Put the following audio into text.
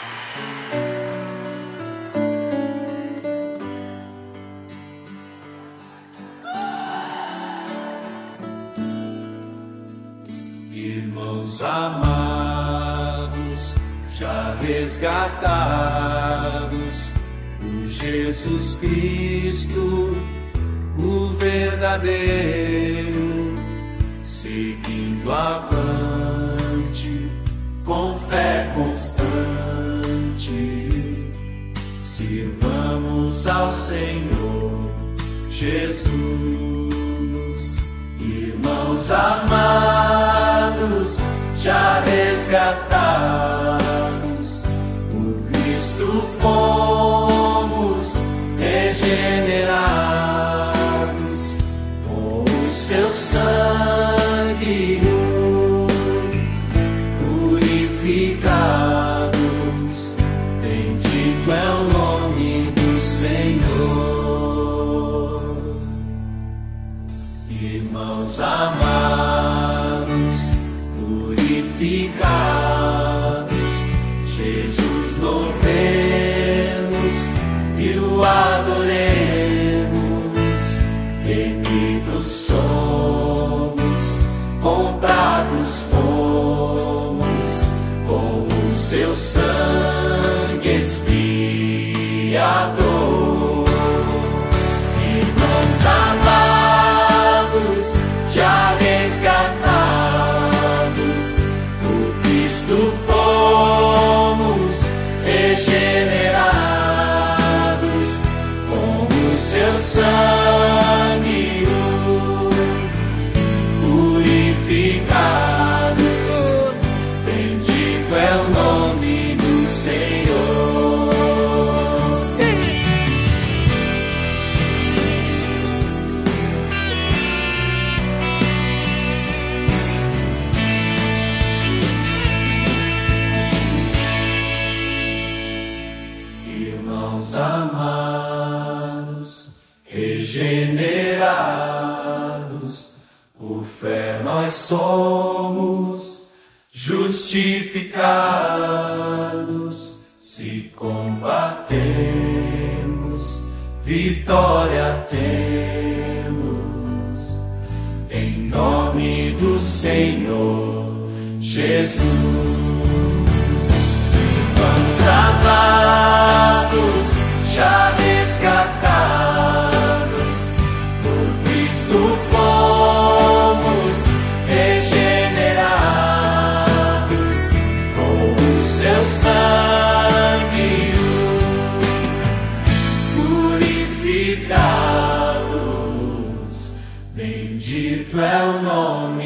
Irmãos amados, já resgatados por Jesus Cristo, o verdadeiro, seguindo avante, com fé constante, sirvamos ao Senhor Jesus. Irmãos amados, já resgatados, por Cristo fomos regenerados, com o seu sangue purificados, bendito é o nome do Senhor. Irmãos amados, purificados, Jesus louvemos e o adoremos. Remidos somos, comprados fomos, com o seu sangue expiador. Irmãos amados, já resgatados, por Cristo fomos regenerados, com o seu sangue purificados, bendito é o nome do Senhor. Irmãos amados, regenerados, por fé nós somos justificados. Se combatemos, vitória temos, em nome do Senhor Jesus. Irmãos amados, já resgatados, por Cristo fomos regenerados, com o seu sangue purificados, bendito é o nome